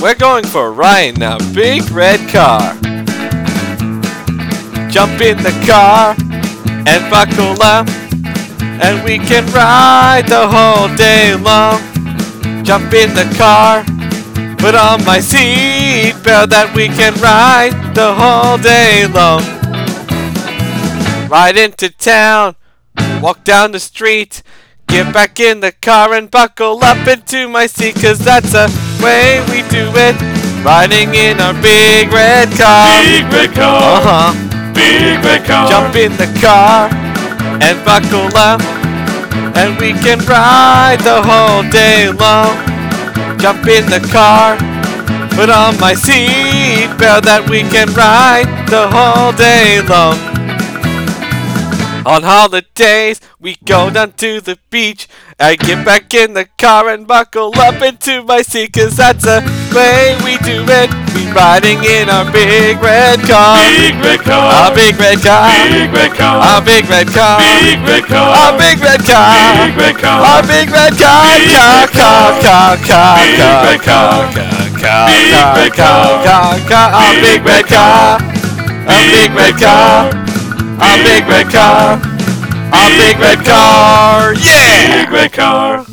We're going for a ride in a big red car. Jump in the car and buckle up, and we can ride the whole day long. Jump in the car, put on my seatbelt, that we can ride the whole day long. Ride into town, walk down the street, get back in the car and buckle up into my seat, 'cause that's the way we do it, riding in our big red car. Big red car. Big red car. Jump in the car and buckle up, and we can ride the whole day long. Jump in the car, put on my seatbelt, that we can ride the whole day long. On holidays, we go down to the beach. I get back in the car and buckle up into my seat, 'cause that's the way we do it, we riding in our big red car. Big red car. Our big red car. Big red car. Our big red car. Big red car. Our big red car. Big red car. Our big red car. Car, car, car, car, Big car, red car. car, Big car, red car, car, car. Our big red car. Our big red car. Our big red car. Our big red car. Yeah! Big red car.